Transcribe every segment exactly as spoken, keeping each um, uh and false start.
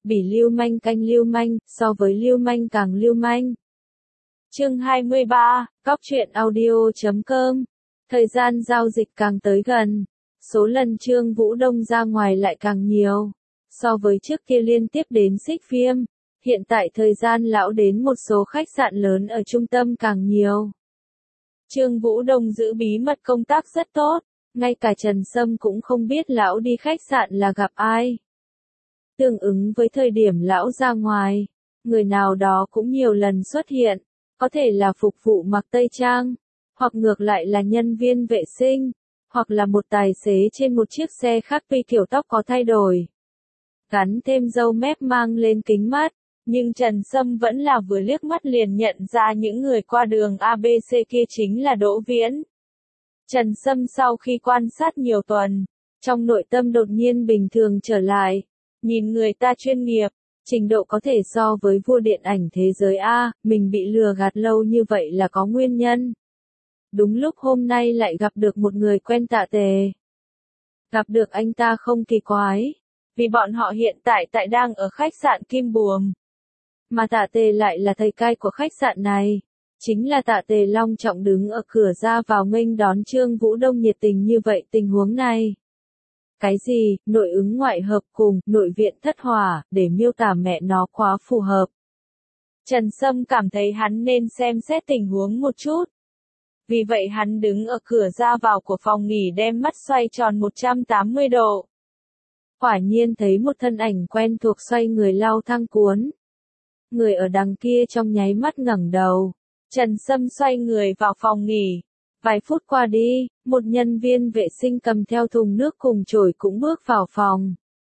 Bỉ lưu manh canh lưu manh, so với lưu manh càng lưu manh. Chương hai mươi ba, Cóc truyện audio chấm com. Thời gian giao dịch càng tới gần, số lần Trương Vũ Đông ra ngoài lại càng nhiều. So với trước kia liên tiếp đến Xích Viêm, hiện tại thời gian lão đến một số khách sạn lớn ở trung tâm càng nhiều. Trương Vũ Đông giữ bí mật công tác rất tốt, ngay cả Trần Sâm cũng không biết lão đi khách sạn là gặp ai. Tương ứng với thời điểm lão ra ngoài, người nào đó cũng nhiều lần xuất hiện, có thể là phục vụ mặc tây trang, hoặc ngược lại là nhân viên vệ sinh, hoặc là một tài xế trên một chiếc xe khác tuy kiểu tóc có thay đổi. Gắn thêm râu mép mang lên kính mắt, nhưng Trần Sâm vẫn là vừa liếc mắt liền nhận ra những người qua đường a bê xê kia chính là Đỗ Viễn. Trần Sâm sau khi quan sát nhiều tuần, trong nội tâm đột nhiên bình thường trở lại, nhìn người ta chuyên nghiệp, trình độ có thể so với vua điện ảnh thế giới A, mình bị lừa gạt lâu như vậy là có nguyên nhân. Đúng lúc hôm nay lại gặp được một người quen Tạ Tề. Gặp được anh ta không kỳ quái, vì bọn họ hiện tại tại đang ở khách sạn Kim Buồm. Mà Tạ Tề lại là thầy cai của khách sạn này, chính là Tạ Tề long trọng đứng ở cửa ra vào nghênh đón Trương Vũ Đông nhiệt tình như vậy. Tình huống này. Cái gì, nội ứng ngoại hợp cùng, nội viện thất hỏa, để miêu tả mẹ nó quá phù hợp. Trần Sâm cảm thấy hắn nên xem xét tình huống một chút. Vì vậy hắn đứng ở cửa ra vào của phòng nghỉ đem mắt xoay tròn một trăm tám mươi độ. Quả nhiên thấy một thân ảnh quen thuộc xoay người lau thang cuốn. Người ở đằng kia trong nháy mắt ngẩng đầu. Trần Sâm xoay người vào phòng nghỉ. Vài phút qua đi, một nhân viên vệ sinh cầm theo thùng nước cùng chổi cũng bước vào phòng.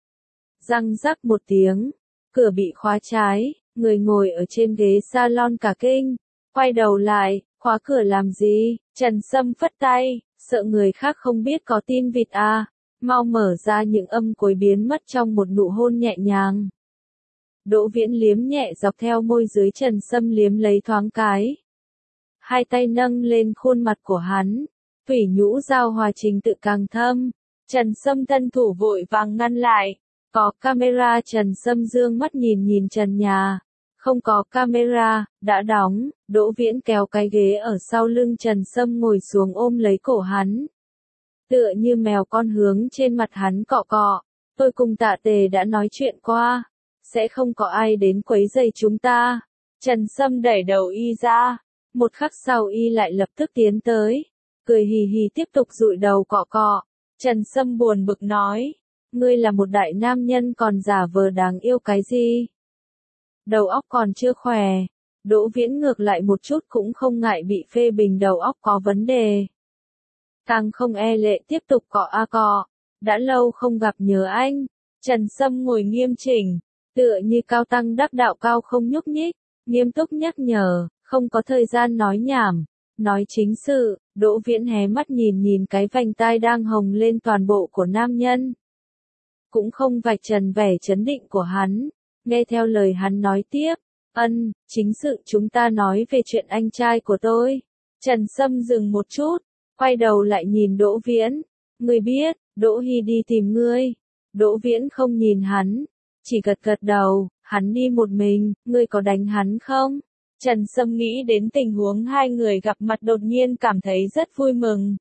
Răng rắc một tiếng, cửa bị khóa trái, người ngồi ở trên ghế salon cả kinh, quay đầu lại, khóa cửa làm gì? Trần Sâm phất tay, sợ người khác không biết có tin vịt à, mau mở ra. Những âm cuối biến mất trong một nụ hôn nhẹ nhàng. Đỗ Viễn liếm nhẹ dọc theo môi dưới Trần Sâm liếm lấy thoáng cái. Hai tay nâng lên khuôn mặt của hắn, thủy nhũ giao hòa trình tự càng thâm. Trần Sâm thân thủ vội vàng ngăn lại. Có camera. Trần Sâm dương mắt nhìn nhìn trần nhà. Không có camera, đã đóng. Đỗ Viễn kéo cái ghế ở sau lưng Trần Sâm ngồi xuống ôm lấy cổ hắn. Tựa như mèo con hướng trên mặt hắn cọ cọ. Tôi cùng Tạ Tề đã nói chuyện qua. Sẽ không có ai đến quấy rầy chúng ta. Trần Sâm đẩy đầu y ra. Một khắc sau y lại lập tức tiến tới. Cười hì hì tiếp tục dụi đầu cọ cọ. Trần Sâm buồn bực nói. Ngươi là một đại nam nhân còn giả vờ đáng yêu cái gì? Đầu óc còn chưa khỏe. Đỗ Viễn ngược lại một chút cũng không ngại bị phê bình đầu óc có vấn đề. Càng không e lệ tiếp tục cọ a cọ. Đã lâu không gặp nhớ anh. Trần Sâm ngồi nghiêm chỉnh. Tựa như cao tăng đắc đạo cao không nhúc nhích. Nghiêm túc nhắc nhở. Không có thời gian nói nhảm. Nói chính sự. Đỗ Viễn hé mắt nhìn nhìn cái vành tai đang hồng lên toàn bộ của nam nhân. Cũng không vạch trần vẻ chấn định của hắn. Nghe theo lời hắn nói tiếp. Ân, chính sự chúng ta nói về chuyện anh trai của tôi. Trần Sâm dừng một chút. Quay đầu lại nhìn Đỗ Viễn. Ngươi biết, Đỗ Hy đi tìm ngươi. Đỗ Viễn không nhìn hắn. Chỉ gật gật đầu. Hắn đi một mình, ngươi có đánh hắn không? Trần Sâm nghĩ đến tình huống hai người gặp mặt đột nhiên cảm thấy rất vui mừng.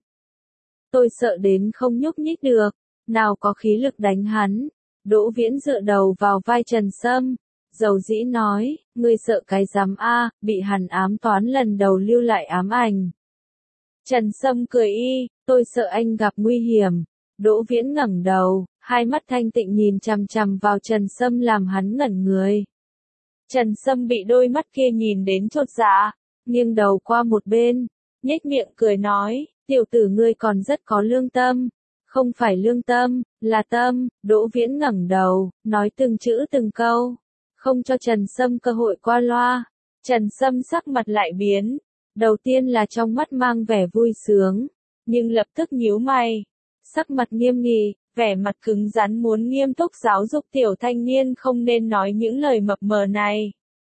Tôi sợ đến không nhúc nhích được, nào có khí lực đánh hắn. Đỗ Viễn dựa đầu vào vai Trần Sâm, dầu dĩ nói, ngươi sợ cái rắm a, bị hắn ám toán lần đầu lưu lại ám ảnh. Trần Sâm cười y, tôi sợ anh gặp nguy hiểm. Đỗ Viễn ngẩng đầu, hai mắt thanh tịnh nhìn chằm chằm vào Trần Sâm làm hắn ngẩn người. Trần Sâm bị đôi mắt kia nhìn đến chột dạ, nghiêng đầu qua một bên, nhếch miệng cười nói, tiểu tử ngươi còn rất có lương tâm. Không phải lương tâm, là tâm. Đỗ Viễn ngẩng đầu, nói từng chữ từng câu, không cho Trần Sâm cơ hội qua loa. Trần Sâm sắc mặt lại biến, đầu tiên là trong mắt mang vẻ vui sướng, nhưng lập tức nhíu mày, sắc mặt nghiêm nghị, vẻ mặt cứng rắn muốn nghiêm túc giáo dục tiểu thanh niên không nên nói những lời mập mờ này.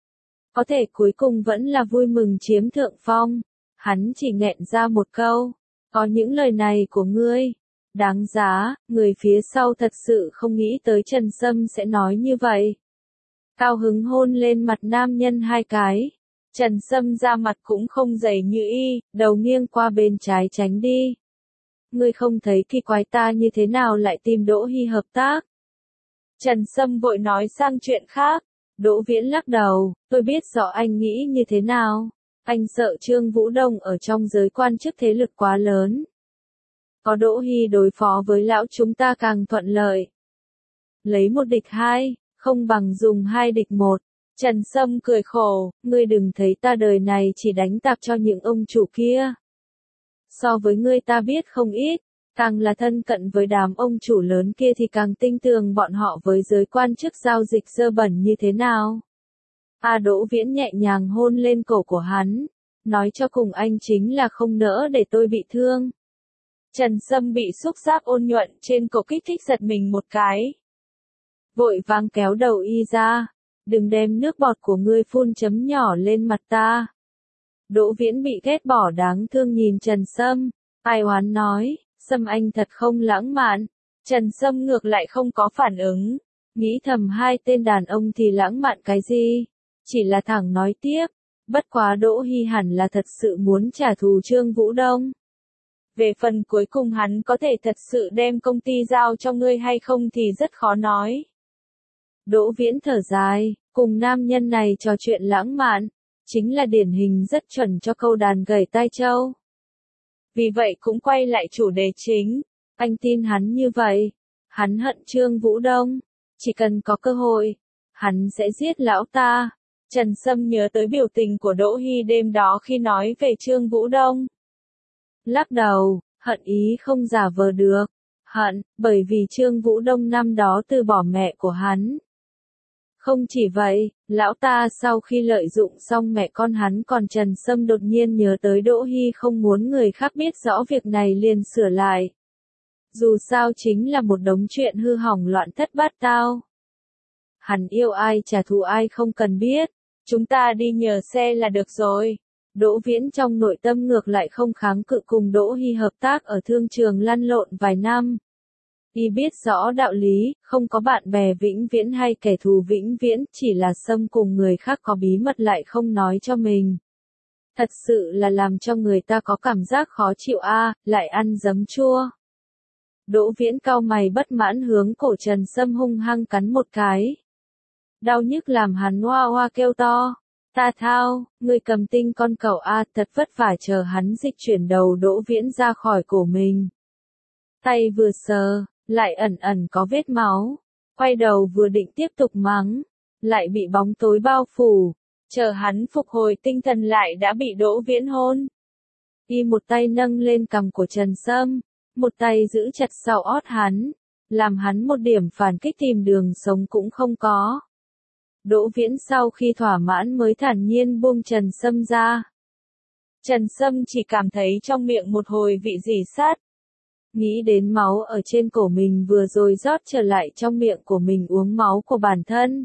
Có thể cuối cùng vẫn là vui mừng chiếm thượng phong, hắn chỉ nghẹn ra một câu, có những lời này của ngươi, đáng giá. Người phía sau thật sự không nghĩ tới Trần Sâm sẽ nói như vậy. cao hứng hôn lên mặt nam nhân hai cái. Trần Sâm da mặt cũng không dày như y, đầu nghiêng qua bên trái tránh đi. Ngươi không thấy kỳ quái ta như thế nào lại tìm Đỗ Hy hợp tác? Trần Sâm vội nói sang chuyện khác. Đỗ Viễn lắc đầu, tôi biết rõ anh nghĩ như thế nào. Anh sợ Trương Vũ Đông ở trong giới quan chức thế lực quá lớn. Có Đỗ Hy đối phó với lão chúng ta càng thuận lợi. Lấy một địch hai, không bằng dùng hai địch một. Trần Sâm cười khổ, ngươi đừng thấy ta đời này chỉ đánh tạp cho những ông chủ kia. So với ngươi ta biết không ít, càng là thân cận với đám ông chủ lớn kia thì càng tinh tường bọn họ với giới quan chức giao dịch dơ bẩn như thế nào. A Đỗ Viễn nhẹ nhàng hôn lên cổ của hắn, nói cho cùng anh chính là không nỡ để tôi bị thương. Trần Sâm bị xúc giác ôn nhuận trên cổ kích thích giật mình một cái. Vội vàng kéo đầu y ra, đừng đem nước bọt của ngươi phun chấm nhỏ lên mặt ta. Đỗ Viễn bị ghét bỏ đáng thương nhìn Trần Sâm, ai oán nói, Sâm anh thật không lãng mạn. Trần Sâm ngược lại không có phản ứng, nghĩ thầm hai tên đàn ông thì lãng mạn cái gì, chỉ là thẳng nói tiếp, bất quá Đỗ Hy hẳn là thật sự muốn trả thù Trương Vũ Đông. Về phần cuối cùng hắn có thể thật sự đem công ty giao cho ngươi hay không thì rất khó nói. Đỗ Viễn thở dài, cùng nam nhân này trò chuyện lãng mạn, chính là điển hình rất chuẩn cho câu đàn gảy tai trâu. Vì vậy cũng quay lại chủ đề chính, anh tin hắn như vậy, hắn hận Trương Vũ Đông, chỉ cần có cơ hội, hắn sẽ giết lão ta. Trần Sâm nhớ tới biểu tình của Đỗ Hy đêm đó khi nói về Trương Vũ Đông. Lắc đầu, hận ý không giả vờ được, hận, bởi vì Trương Vũ Đông năm đó từ bỏ mẹ của hắn. Không chỉ vậy, lão ta sau khi lợi dụng xong mẹ con hắn còn Trần Sâm đột nhiên nhớ tới Đỗ Hy không muốn người khác biết rõ việc này liền sửa lại. Dù sao chính là một đống chuyện hư hỏng loạn thất bát tao. Hắn yêu ai trả thù ai không cần biết, chúng ta đi nhờ xe là được rồi. Đỗ Viễn trong nội tâm ngược lại không kháng cự cùng Đỗ Hy hợp tác ở thương trường lăn lộn vài năm. Y biết rõ đạo lý, không có bạn bè vĩnh viễn hay kẻ thù vĩnh viễn, chỉ là Sâm cùng người khác có bí mật lại không nói cho mình. Thật sự là làm cho người ta có cảm giác khó chịu a, à, lại ăn giấm chua. Đỗ Viễn cau mày bất mãn hướng cổ Trần Sâm hung hăng cắn một cái. Đau nhức làm hắn hoa hoa kêu to. Ta thao, ngươi cầm tinh con cẩu a, à, thật vất vả chờ hắn dịch chuyển đầu Đỗ Viễn ra khỏi cổ mình. Tay vừa sờ, lại ẩn ẩn có vết máu, quay đầu vừa định tiếp tục mắng, lại bị bóng tối bao phủ, chờ hắn phục hồi tinh thần lại đã bị Đỗ Viễn hôn. Y một tay nâng lên cằm của Trần Sâm, một tay giữ chặt sau ót hắn, làm hắn một điểm phản kích tìm đường sống cũng không có. Đỗ Viễn sau khi thỏa mãn mới thản nhiên buông Trần Sâm ra. Trần Sâm chỉ cảm thấy trong miệng một hồi vị rỉ sắt. Nghĩ đến máu ở trên cổ mình vừa rồi rót trở lại trong miệng của mình uống máu của bản thân.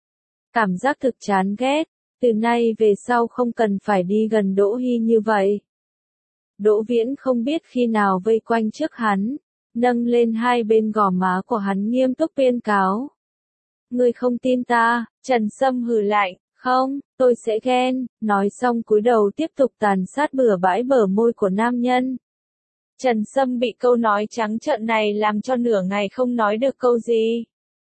Cảm giác thực chán ghét, từ nay về sau không cần phải đi gần Đỗ Hy như vậy. Đỗ Viễn không biết khi nào vây quanh trước hắn, nâng lên hai bên gò má của hắn nghiêm túc tuyên cáo. Ngươi không tin ta, Trần Sâm hừ lạnh, không, tôi sẽ ghen, nói xong cúi đầu tiếp tục tàn sát bừa bãi bờ môi của nam nhân. Trần Sâm bị câu nói trắng trợn này làm cho nửa ngày không nói được câu gì.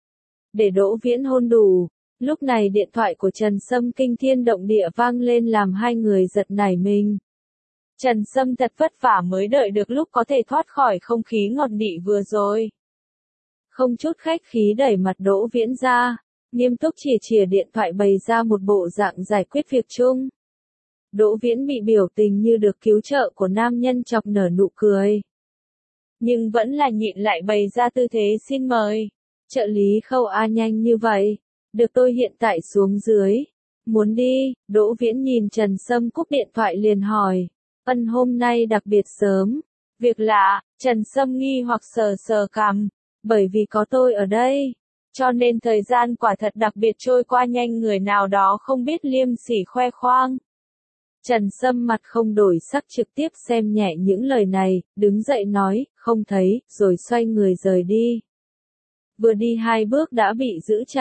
Để Đỗ Viễn hôn đủ, lúc này điện thoại của Trần Sâm kinh thiên động địa vang lên làm hai người giật nảy mình. Trần Sâm thật vất vả mới đợi được lúc có thể thoát khỏi không khí ngọt nị vừa rồi. Không chút khách khí đẩy mặt Đỗ Viễn ra, nghiêm túc chìa chìa điện thoại bày ra một bộ dạng giải quyết việc chung. Đỗ Viễn bị biểu tình như được cứu trợ của nam nhân chọc nở nụ cười. Nhưng vẫn là nhịn lại bày ra tư thế xin mời. Trợ lý Khâu A nhanh như vậy. Được tôi hiện tại xuống dưới. Muốn đi, Đỗ Viễn nhìn Trần Sâm cúp điện thoại liền hỏi. Ân hôm nay đặc biệt sớm. Việc lạ, Trần Sâm nghi hoặc sờ sờ cằm. Bởi vì có tôi ở đây. Cho nên thời gian quả thật đặc biệt trôi qua nhanh người nào đó không biết liêm sỉ khoe khoang. Trần Sâm mặt không đổi sắc trực tiếp xem nhẹ những lời này, đứng dậy nói, không thấy, rồi xoay người rời đi. Vừa đi hai bước đã bị giữ chặt,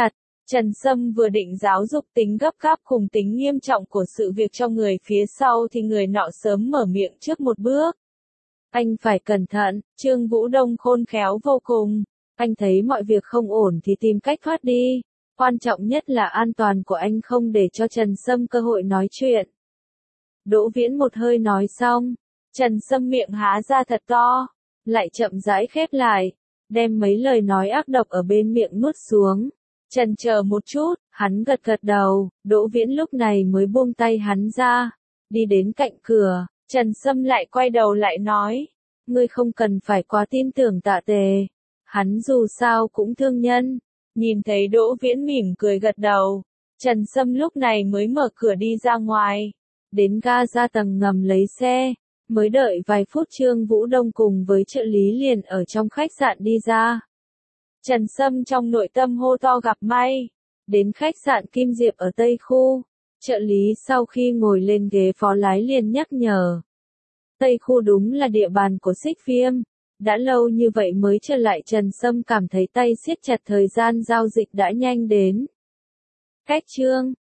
Trần Sâm vừa định giáo dục tính gấp gáp cùng tính nghiêm trọng của sự việc cho người phía sau thì người nọ sớm mở miệng trước một bước. Anh phải cẩn thận, Trương Vũ Đông khôn khéo vô cùng. Anh thấy mọi việc không ổn thì tìm cách thoát đi. Quan trọng nhất là an toàn của anh, không để cho Trần Sâm cơ hội nói chuyện. Đỗ Viễn một hơi nói xong. Trần Sâm miệng há ra thật to, lại chậm rãi khép lại, đem mấy lời nói ác độc ở bên miệng nuốt xuống. Chần chờ một chút, hắn gật gật đầu, Đỗ Viễn lúc này mới buông tay hắn ra, đi đến cạnh cửa. Trần Sâm lại quay đầu lại nói, ngươi không cần phải quá tin tưởng Tạ Tề, hắn dù sao cũng thương nhân. Nhìn thấy Đỗ Viễn mỉm cười gật đầu, Trần Sâm lúc này mới mở cửa đi ra ngoài, đến ga ra tầng ngầm lấy xe, mới đợi vài phút Trương Vũ Đông cùng với trợ lý liền ở trong khách sạn đi ra. Trần Sâm trong nội tâm hô to gặp may, đến khách sạn Kim Diệp ở Tây Khu, trợ lý sau khi ngồi lên ghế phó lái liền nhắc nhở. Tây Khu đúng là địa bàn của Xích Viêm, đã lâu như vậy mới trở lại. Trần Sâm cảm thấy tay siết chặt, thời gian giao dịch đã nhanh đến. Cách chương